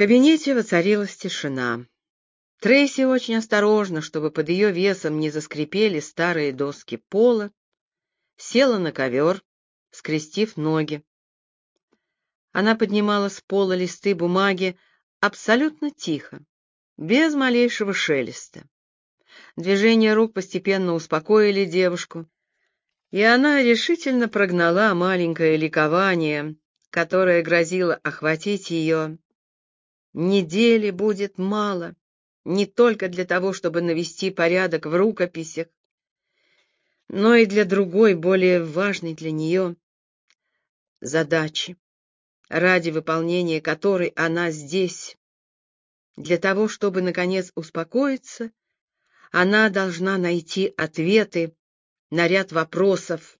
кабинете воцарилась тишина. Трейси очень осторожно, чтобы под ее весом не заскрипели старые доски пола, села на ковер, скрестив ноги. Она поднимала с пола листы бумаги абсолютно тихо, без малейшего шелеста. Движения рук постепенно успокоили девушку, и она решительно прогнала маленькое ликование, которое грозило охватить ее. Недели будет мало, не только для того, чтобы навести порядок в рукописях, но и для другой, более важной для нее задачи, ради выполнения которой она здесь. Для того, чтобы, наконец, успокоиться, она должна найти ответы на ряд вопросов.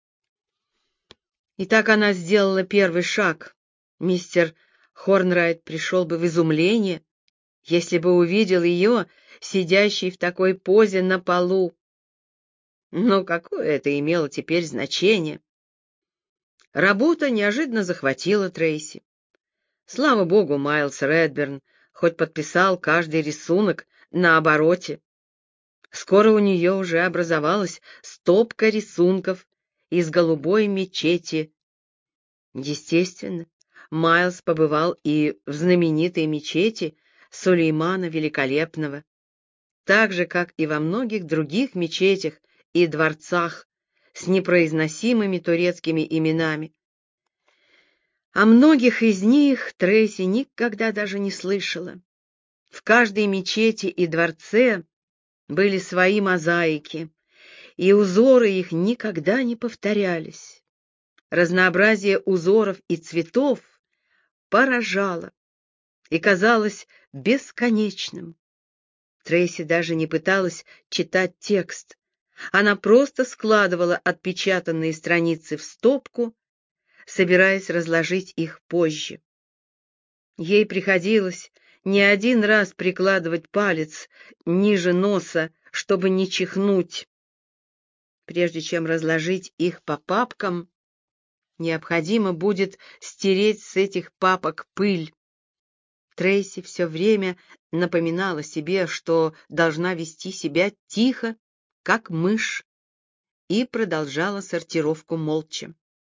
И так она сделала первый шаг. Мистер Хорнрайт пришел бы в изумление, если бы увидел ее, сидящей в такой позе на полу. Но какое это имело теперь значение? Работа неожиданно захватила Трейси. Слава богу, Майлз Редберн хоть подписал каждый рисунок на обороте. Скоро у нее уже образовалась стопка рисунков из голубой мечети. Естественно, Майлз побывал и в знаменитой мечети Сулеймана Великолепного, так же, как и во многих других мечетях и дворцах с непроизносимыми турецкими именами. О многих из них Трейси никогда даже не слышала. В каждой мечети и дворце были свои мозаики, и узоры их никогда не повторялись. Разнообразие узоров и цветов поражало и казалось бесконечным. Трейси даже не пыталась читать текст. Она просто складывала отпечатанные страницы в стопку, собираясь разложить их позже. Ей приходилось не один раз прикладывать палец ниже носа, чтобы не чихнуть. Прежде чем разложить их по папкам, необходимо будет стереть с этих папок пыль. Трейси все время напоминала себе, что должна вести себя тихо, как мышь, и продолжала сортировку молча.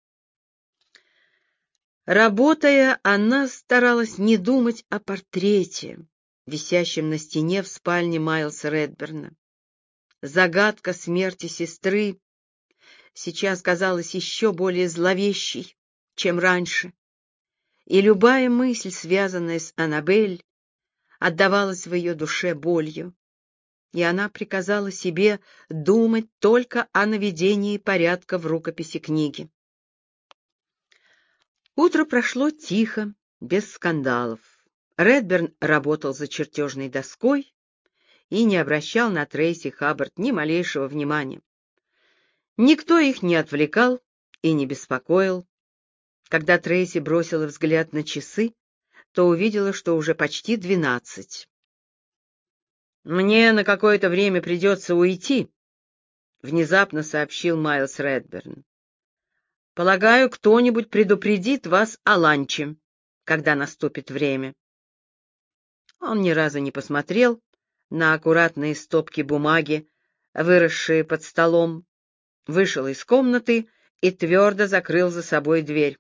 Работая, она старалась не думать о портрете, висящем на стене в спальне Майлса Редберна. Загадка смерти сестры сейчас казалась еще более зловещей, чем раньше, и любая мысль, связанная с Аннабель, отдавалась в ее душе болью, и она приказала себе думать только о наведении порядка в рукописи книги. Утро прошло тихо, без скандалов. Редберн работал за чертежной доской и не обращал на Трейси Хаббард ни малейшего внимания. Никто их не отвлекал и не беспокоил. Когда Трейси бросила взгляд на часы, то увидела, что уже почти 12. «Мне на какое-то время придется уйти», — внезапно сообщил Майлз Редберн. «Полагаю, кто-нибудь предупредит вас о ланче, когда наступит время». Он ни разу не посмотрел на аккуратные стопки бумаги, выросшие под столом, вышел из комнаты и твердо закрыл за собой дверь.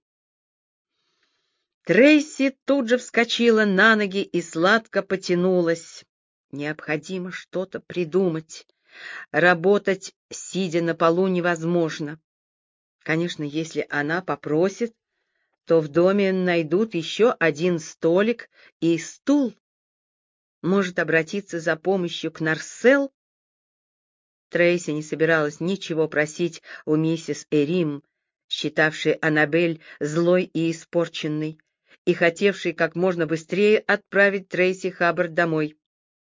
Трейси тут же вскочила на ноги и сладко потянулась. Необходимо что-то придумать. Работать, сидя на полу, невозможно. Конечно, если она попросит, то в доме найдут еще один столик и стул. Может обратиться за помощью к Нарсел? Трейси не собиралась ничего просить у миссис Эрим, считавшей Аннабель злой и испорченной, и хотевшей как можно быстрее отправить Трейси Хаббард домой.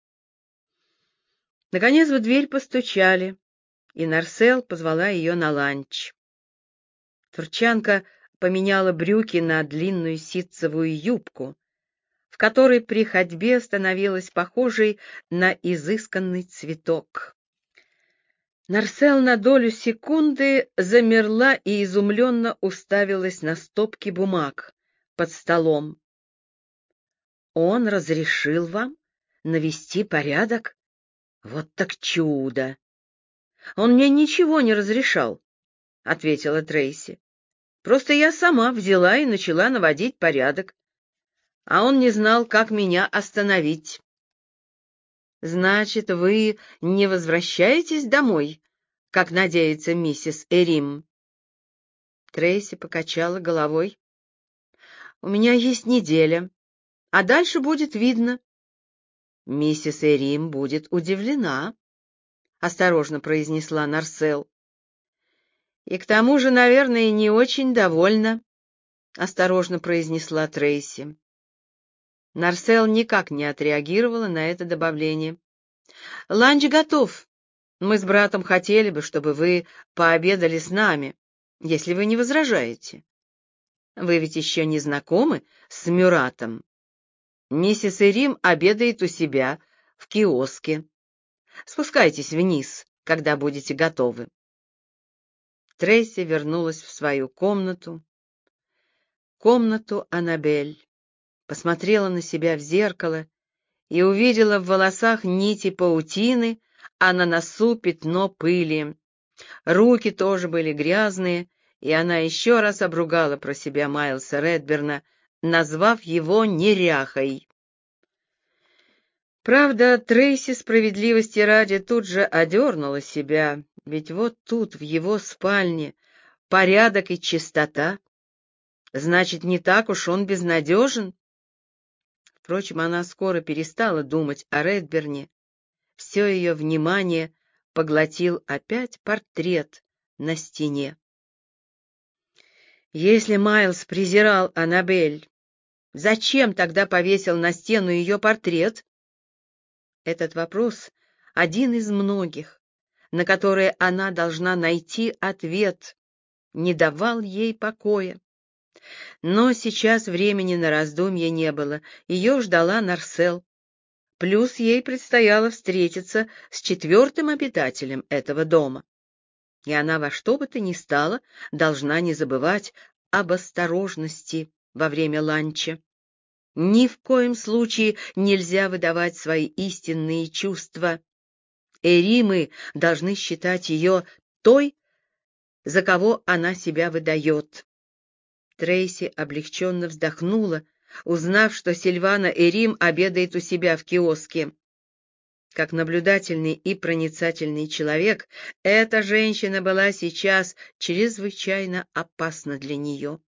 Наконец в дверь постучали, и Нарсел позвала ее на ланч. Турчанка поменяла брюки на длинную ситцевую юбку, в которой при ходьбе становилась похожей на изысканный цветок. Нарсел на долю секунды замерла и изумленно уставилась на стопки бумаг под столом. Он разрешил вам навести порядок? Вот так чудо! Он мне ничего не разрешал, — ответила Трейси. Просто я сама взяла и начала наводить порядок, а он не знал, как меня остановить. Значит, вы не возвращаетесь домой, как надеется миссис Эрим? Трейси покачала головой. У меня есть неделя, а дальше будет видно. Миссис Эрим будет удивлена, осторожно произнесла Нарсел. И к тому же, наверное, не очень довольна, осторожно произнесла Трейси. Нарсел никак не отреагировала на это добавление. Ланч готов. Мы с братом хотели бы, чтобы вы пообедали с нами, если вы не возражаете. Вы ведь еще не знакомы с Мюратом? Миссис Эрим обедает у себя в киоске. Спускайтесь вниз, когда будете готовы. Трейси вернулась в свою комнату Аннабель, посмотрела на себя в зеркало и увидела в волосах нити паутины, а на носу пятно пыли. Руки тоже были грязные, и она еще раз обругала про себя Майлса Редберна, назвав его неряхой. Правда, Трейси, справедливости ради, тут же одернула себя, ведь вот тут, в его спальне, порядок и чистота. Значит, не так уж он безнадежен. Впрочем, она скоро перестала думать о Редберне. Все ее внимание поглотил опять портрет на стене. Если Майлз презирал Аннабель, зачем тогда повесил на стену ее портрет? Этот вопрос один из многих, на которые она должна найти ответ, не давал ей покоя. Но сейчас времени на раздумье не было, ее ждала Нарсел. Плюс ей предстояло встретиться с четвертым обитателем этого дома. И она во что бы то ни стало должна не забывать об осторожности во время ланча. Ни в коем случае нельзя выдавать свои истинные чувства. Эримы должны считать ее той, за кого она себя выдает. Трейси облегченно вздохнула, узнав, что Сильвана Эрим обедает у себя в киоске. Как наблюдательный и проницательный человек, эта женщина была сейчас чрезвычайно опасна для нее.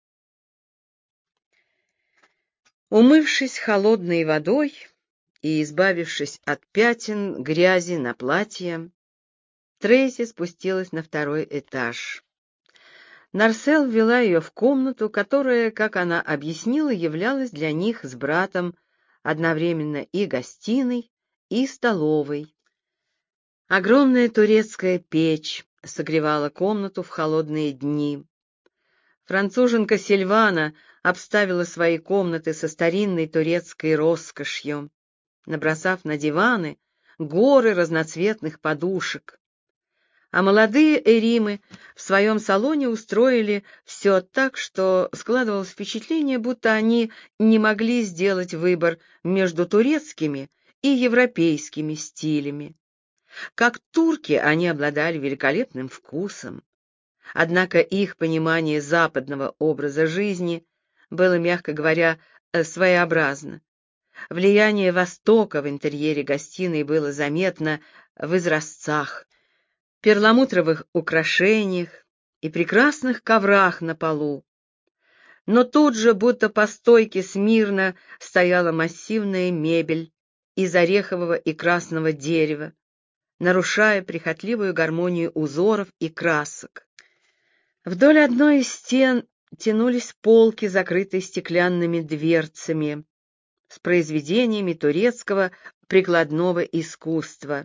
Умывшись холодной водой и избавившись от пятен грязи на платье, Трейси спустилась на второй этаж. Нарсел ввела ее в комнату, которая, как она объяснила, являлась для них с братом одновременно и гостиной, и столовой. Огромная турецкая печь согревала комнату в холодные дни. Француженка Сильвана обставила свои комнаты со старинной турецкой роскошью, набросав на диваны горы разноцветных подушек. А молодые эримы в своем салоне устроили все так, что складывалось впечатление, будто они не могли сделать выбор между турецкими и европейскими стилями. Как турки, они обладали великолепным вкусом. Однако их понимание западного образа жизни было, мягко говоря, своеобразно. Влияние Востока в интерьере гостиной было заметно в изразцах, перламутровых украшениях и прекрасных коврах на полу. Но тут же, будто по стойке смирно, стояла массивная мебель из орехового и красного дерева, нарушая прихотливую гармонию узоров и красок. Вдоль одной из стен тянулись полки, закрытые стеклянными дверцами, с произведениями турецкого прикладного искусства.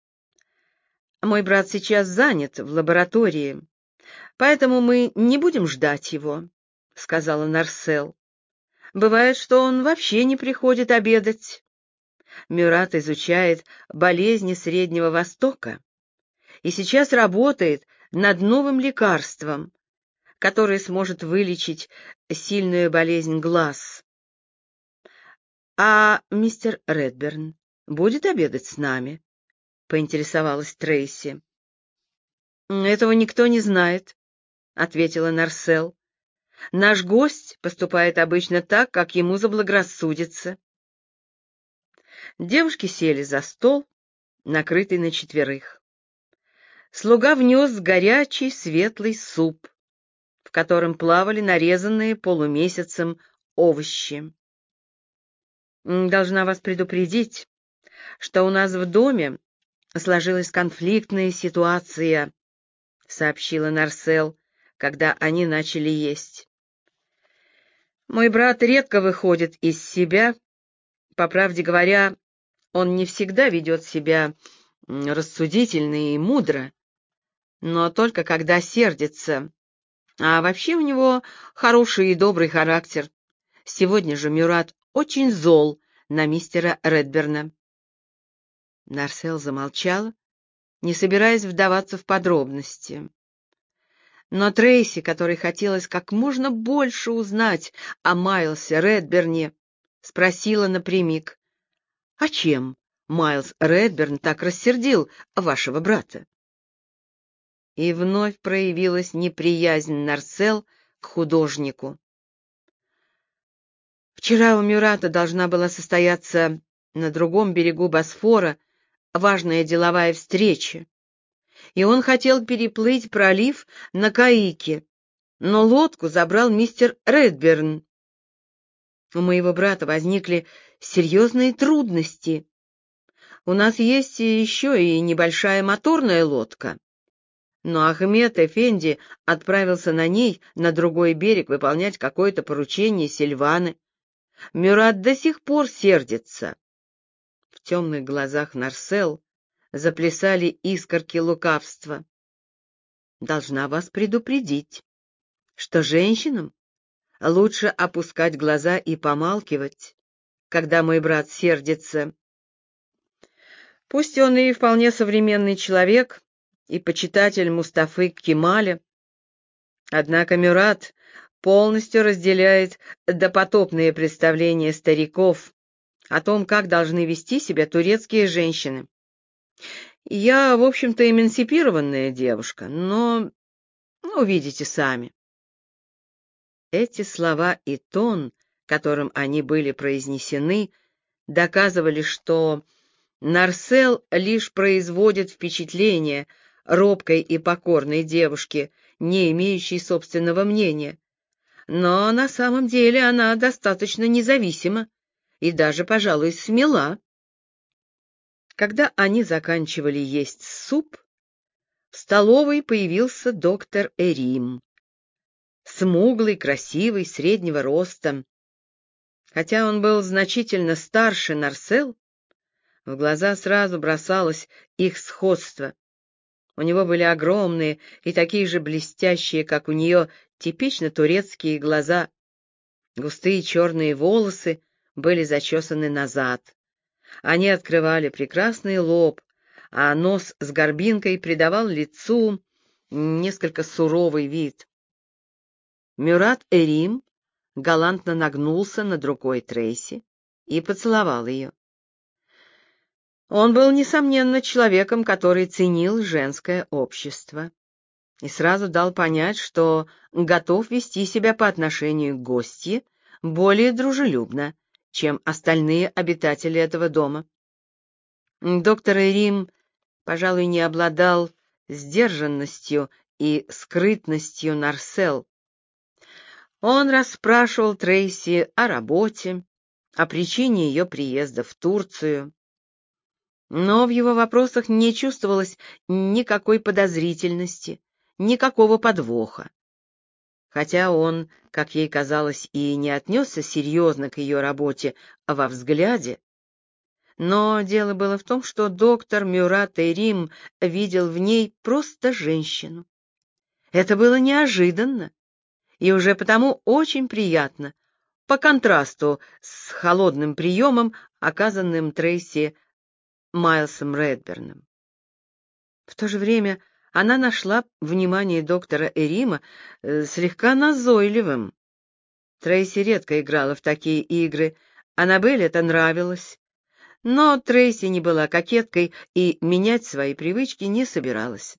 Мой брат сейчас занят в лаборатории, поэтому мы не будем ждать его, — сказала Нарсел. Бывает, что он вообще не приходит обедать. Мюрат изучает болезни Среднего Востока и сейчас работает над новым лекарством, которое сможет вылечить сильную болезнь глаз. «А мистер Редберн будет обедать с нами?» — поинтересовалась Трейси. «Этого никто не знает», — ответила Нарсел. «Наш гость поступает обычно так, как ему заблагорассудится». Девушки сели за стол, накрытый на четверых. Слуга внес горячий светлый суп, в котором плавали нарезанные полумесяцем овощи. «Должна вас предупредить, что у нас в доме сложилась конфликтная ситуация», — сообщила Нарсел, когда они начали есть. «Мой брат редко выходит из себя. По правде говоря, он не всегда ведет себя рассудительно и мудро, но только когда сердится. А вообще у него хороший и добрый характер. Сегодня же Мюрат очень зол на мистера Редберна». Нарсел замолчала, не собираясь вдаваться в подробности. Но Трейси, которой хотелось как можно больше узнать о Майлсе Редберне, спросила напрямик: «А чем Майлс Редберн так рассердил вашего брата?» И вновь проявилась неприязнь Нарсел к художнику. Вчера у Мюрата должна была состояться на другом берегу Босфора важная деловая встреча, и он хотел переплыть пролив на Каике, но лодку забрал мистер Редберн. У моего брата возникли серьезные трудности. У нас есть еще и небольшая моторная лодка, но Ахмед Эфенди отправился на ней на другой берег выполнять какое-то поручение Сильваны. Мюрат до сих пор сердится. В темных глазах Нарсел заплясали искорки лукавства. «Должна вас предупредить, что женщинам лучше опускать глаза и помалкивать, когда мой брат сердится. Пусть он и вполне современный человек, и почитатель Мустафы Кемаля, однако Мюрат полностью разделяет допотопные представления стариков о том, как должны вести себя турецкие женщины. Я, в общем-то, эмансипированная девушка, но, видите сами». Эти слова и тон, которым они были произнесены, доказывали, что Нарсел лишь производит впечатление робкой и покорной девушки, не имеющей собственного мнения. Но на самом деле она достаточно независима и даже, пожалуй, смела. Когда они заканчивали есть суп, в столовой появился доктор Эрим. Смуглый, красивый, среднего роста. Хотя он был значительно старше Нарсел, в глаза сразу бросалось их сходство. У него были огромные и такие же блестящие, как у нее, типично турецкие глаза. Густые черные волосы были зачесаны назад. Они открывали прекрасный лоб, а нос с горбинкой придавал лицу несколько суровый вид. Мюрат Эрим галантно нагнулся над рукой Трейси и поцеловал ее. Он был, несомненно, человеком, который ценил женское общество, и сразу дал понять, что готов вести себя по отношению к гостье более дружелюбно, чем остальные обитатели этого дома. Доктор Эрим, пожалуй, не обладал сдержанностью и скрытностью Нарсел. Он расспрашивал Трейси о работе, о причине ее приезда в Турцию. Но в его вопросах не чувствовалось никакой подозрительности, никакого подвоха. Хотя он, как ей казалось, и не отнесся серьезно к ее работе во взгляде, но дело было в том, что доктор Мюрат Эрим видел в ней просто женщину. Это было неожиданно и уже потому очень приятно, по контрасту с холодным приемом, оказанным Трейси Майлсом Редберном. В то же время она нашла внимание доктора Эрима слегка назойливым. Трейси редко играла в такие игры, Аннабель это нравилось, но Трейси не была кокеткой и менять свои привычки не собиралась.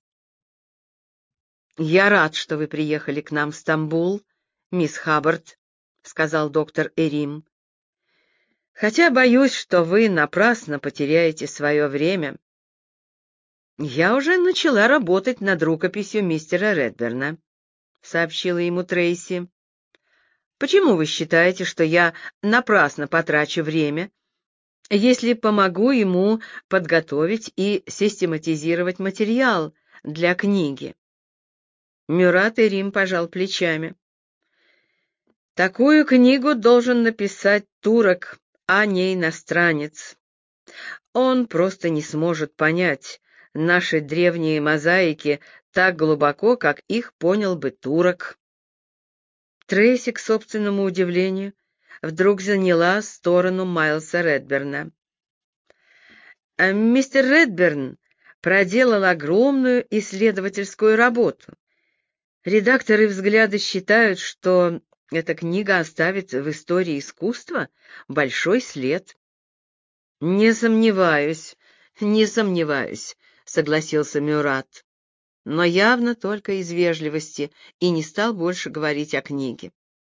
«Я рад, что вы приехали к нам в Стамбул, мисс Хаббард», — сказал доктор Эрим. «Хотя боюсь, что вы напрасно потеряете свое время. Я уже начала работать над рукописью мистера Редберна», — сообщила ему Трейси. «Почему вы считаете, что я напрасно потрачу время, если помогу ему подготовить и систематизировать материал для книги?» Мюрат Эрим пожал плечами. «Такую книгу должен написать турок, а не иностранец. Он просто не сможет понять наши древние мозаики так глубоко, как их понял бы турок». Трейси, к собственному удивлению, вдруг заняла сторону Майлса Редберна. Мистер Редберн проделал огромную исследовательскую работу. Редакторы «Взгляда» считают, что эта книга оставит в истории искусства большой след. «Не сомневаюсь, не сомневаюсь», — согласился Мюрат, но явно только из вежливости и не стал больше говорить о книге.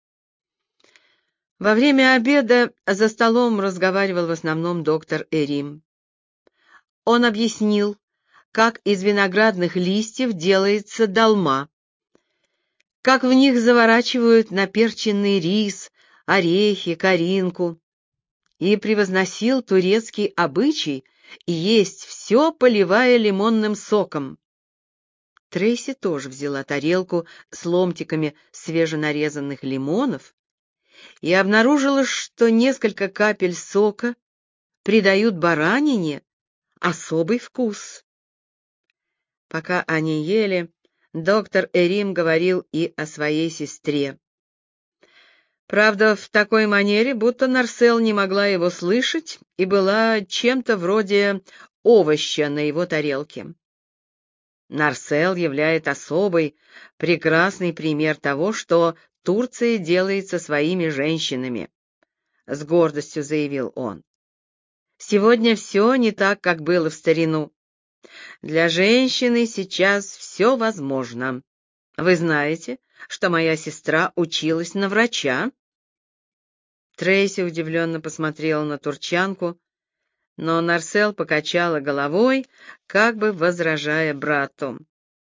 Во время обеда за столом разговаривал в основном доктор Эрим. Он объяснил, как из виноградных листьев делается долма, как в них заворачивают наперченный рис, орехи, коринку, и превозносил турецкий обычай есть все, поливая лимонным соком. Трейси тоже взяла тарелку с ломтиками свеженарезанных лимонов и обнаружила, что несколько капель сока придают баранине особый вкус. Пока они ели, доктор Эрим говорил и о своей сестре. Правда, в такой манере, будто Нарсел не могла его слышать и была чем-то вроде овоща на его тарелке. Нарсел являет особый, прекрасный пример того, что Турция делает со своими женщинами, — с гордостью заявил он. Сегодня все не так, как было в старину. Для женщины сейчас все возможно. Вы знаете, что моя сестра училась на врача? Трейси удивленно посмотрела на турчанку, но Нарсел покачала головой, как бы возражая брату.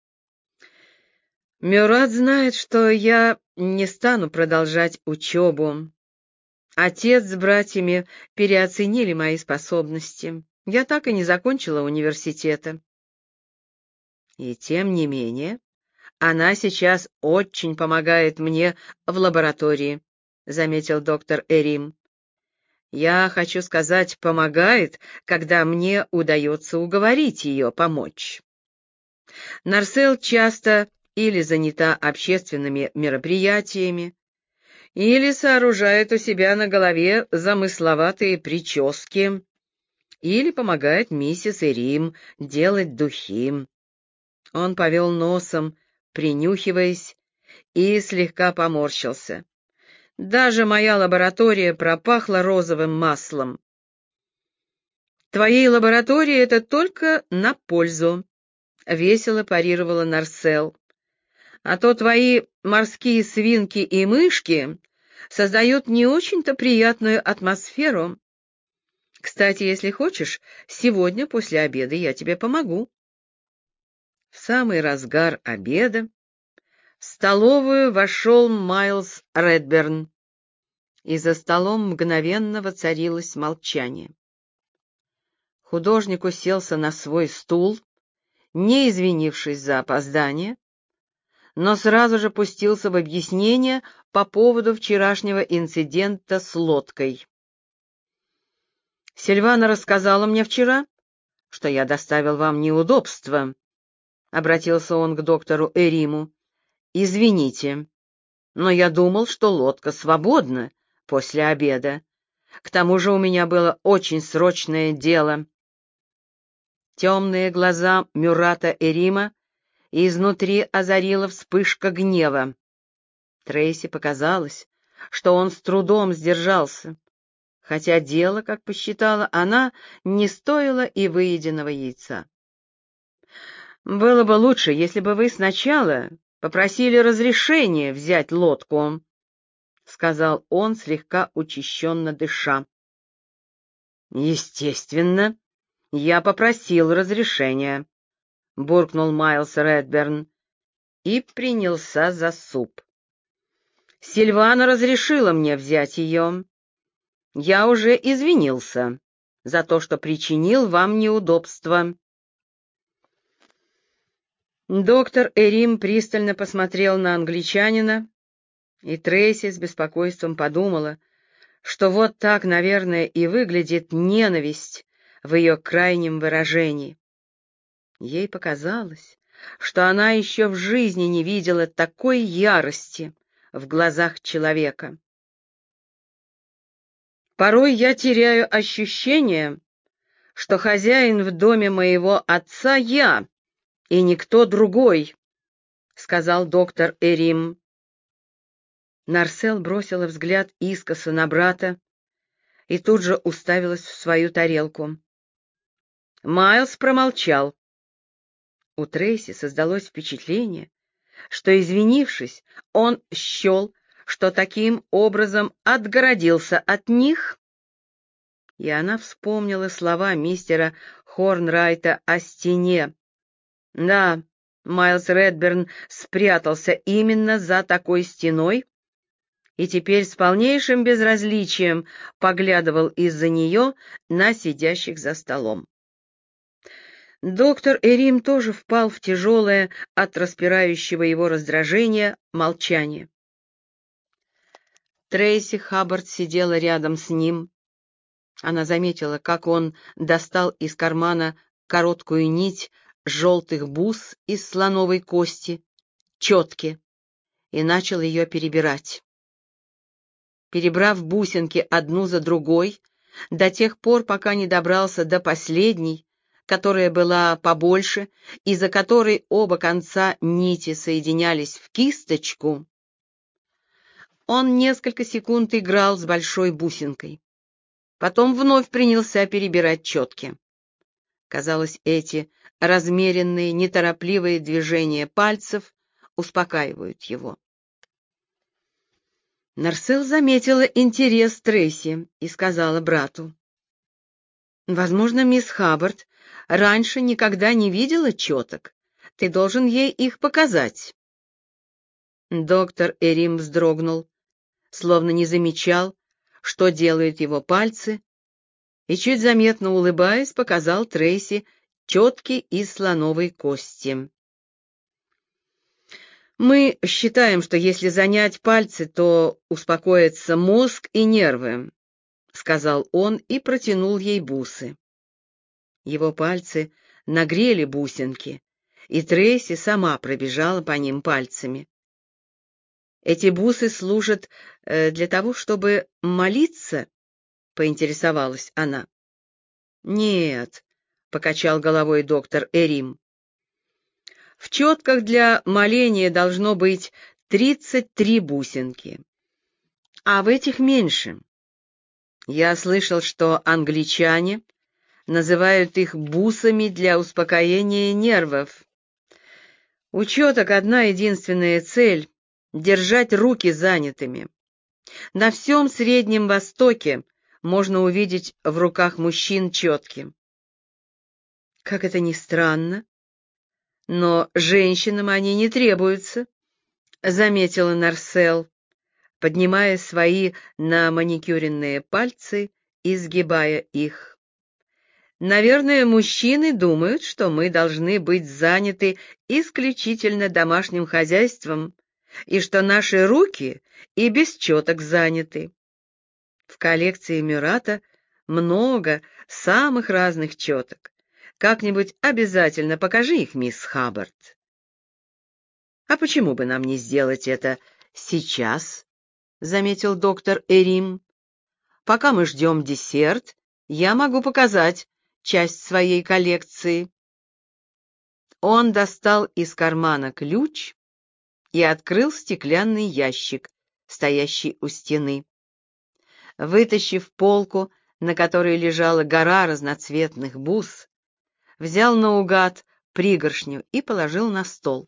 «Мюрат знает, что я не стану продолжать учебу. Отец с братьями переоценили мои способности. Я так и не закончила университета. И тем не менее, она сейчас очень помогает мне в лаборатории», — заметил доктор Эрим. «Я хочу сказать, помогает, когда мне удается уговорить ее помочь. Нарсел часто или занята общественными мероприятиями, или сооружает у себя на голове замысловатые прически, или помогает миссис Эрим делать духи». Он повел носом, принюхиваясь, и слегка поморщился. «Даже моя лаборатория пропахла розовым маслом». «Твоей лаборатории это только на пользу», — весело парировала Нарсел. «А то твои морские свинки и мышки создают не очень-то приятную атмосферу. Кстати, если хочешь, сегодня после обеда я тебе помогу». В самый разгар обеда в столовую вошел Майлс Редберн, и за столом мгновенно воцарилось молчание. Художник уселся на свой стул, не извинившись за опоздание, но сразу же пустился в объяснение по поводу вчерашнего инцидента с лодкой. «Сильвана рассказала мне вчера, что я доставил вам неудобства», — обратился он к доктору Эриму. «Извините, но я думал, что лодка свободна после обеда. К тому же у меня было очень срочное дело». Темные глаза Мюрата Эрима изнутри озарила вспышка гнева. Трейси показалось, что он с трудом сдержался, хотя дело, как посчитала она, не стоило и выеденного яйца. «Было бы лучше, если бы вы сначала попросили разрешения взять лодку», — сказал он, слегка учащенно дыша. «Естественно, я попросил разрешения», — буркнул Майлз Редберн и принялся за суп. «Сильвана разрешила мне взять ее. Я уже извинился за то, что причинил вам неудобства». Доктор Эрим пристально посмотрел на англичанина, и Трейси с беспокойством подумала, что вот так, наверное, и выглядит ненависть в ее крайнем выражении. Ей показалось, что она еще в жизни не видела такой ярости в глазах человека. «Порой я теряю ощущение, что хозяин в доме моего отца я, и никто другой», — сказал доктор Эрим. Нарсел бросила взгляд искоса на брата и тут же уставилась в свою тарелку. Майлз промолчал. У Трейси создалось впечатление, что, извинившись, он счел, что таким образом отгородился от них, и она вспомнила слова мистера Хорнрайта о стене. Да, Майлз Редберн спрятался именно за такой стеной и теперь с полнейшим безразличием поглядывал из-за нее на сидящих за столом. Доктор Эрим тоже впал в тяжелое от распирающего его раздражения молчание. Трейси Хаббард сидела рядом с ним. Она заметила, как он достал из кармана короткую нить желтых бус из слоновой кости, четки, и начал ее перебирать. Перебрав бусинки одну за другой, до тех пор, пока не добрался до последней, которая была побольше и за которой оба конца нити соединялись в кисточку, он несколько секунд играл с большой бусинкой. Потом вновь принялся перебирать четки. Казалось, эти размеренные, неторопливые движения пальцев успокаивают его. Нарсел заметила интерес Трейси и сказала брату: «Возможно, мисс Хаббард раньше никогда не видела четок. Ты должен ей их показать». Доктор Эрим вздрогнул, словно не замечал, что делают его пальцы, и, чуть заметно улыбаясь, показал Трейси четки из слоновой кости. «Мы считаем, что если занять пальцы, то успокоятся мозг и нервы», — сказал он и протянул ей бусы. Его пальцы нагрели бусинки, и Трейси сама пробежала по ним пальцами. «Эти бусы служат для того, чтобы молиться?» — поинтересовалась она. «Нет», — покачал головой доктор Эрим. «В четках для моления должно быть 33 бусинки, а в этих меньше. Я слышал, что англичане называют их бусами для успокоения нервов. У четок одна единственная цель — держать руки занятыми. На всем Среднем Востоке можно увидеть в руках мужчин четки. Как это ни странно, но женщинам они не требуются, заметила Нарсел, поднимая свои наманикюренные пальцы и сгибая их. Наверное, мужчины думают, что мы должны быть заняты исключительно домашним хозяйством, и что наши руки и без четок заняты. В коллекции Мюрата много самых разных четок. Как-нибудь обязательно покажи их, мисс Хаббард. А почему бы нам не сделать это сейчас? Заметил доктор Эрим. Пока мы ждем десерт, я могу показать часть своей коллекции. Он достал из кармана ключ и открыл стеклянный ящик, стоящий у стены. Вытащив полку, на которой лежала гора разноцветных бус, взял наугад пригоршню и положил на стол.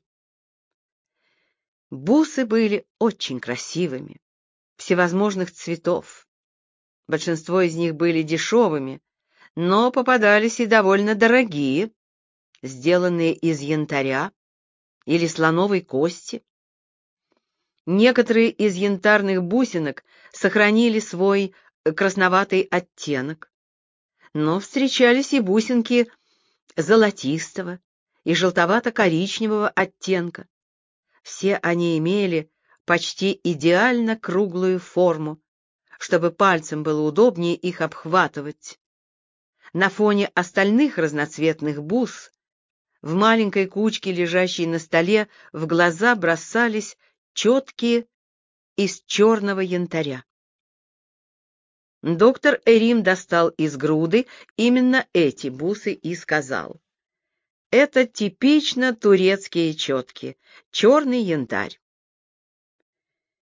Бусы были очень красивыми, всевозможных цветов. Большинство из них были дешевыми, но попадались и довольно дорогие, сделанные из янтаря или слоновой кости. Некоторые из янтарных бусинок сохранили свой красноватый оттенок, но встречались и бусинки золотистого и желтовато-коричневого оттенка. Все они имели почти идеально круглую форму, чтобы пальцем было удобнее их обхватывать. На фоне остальных разноцветных бус в маленькой кучке, лежащей на столе, в глаза бросались четкие из черного янтаря. Доктор Эрим достал из груды именно эти бусы и сказал: «Это типично турецкие четки, черный янтарь.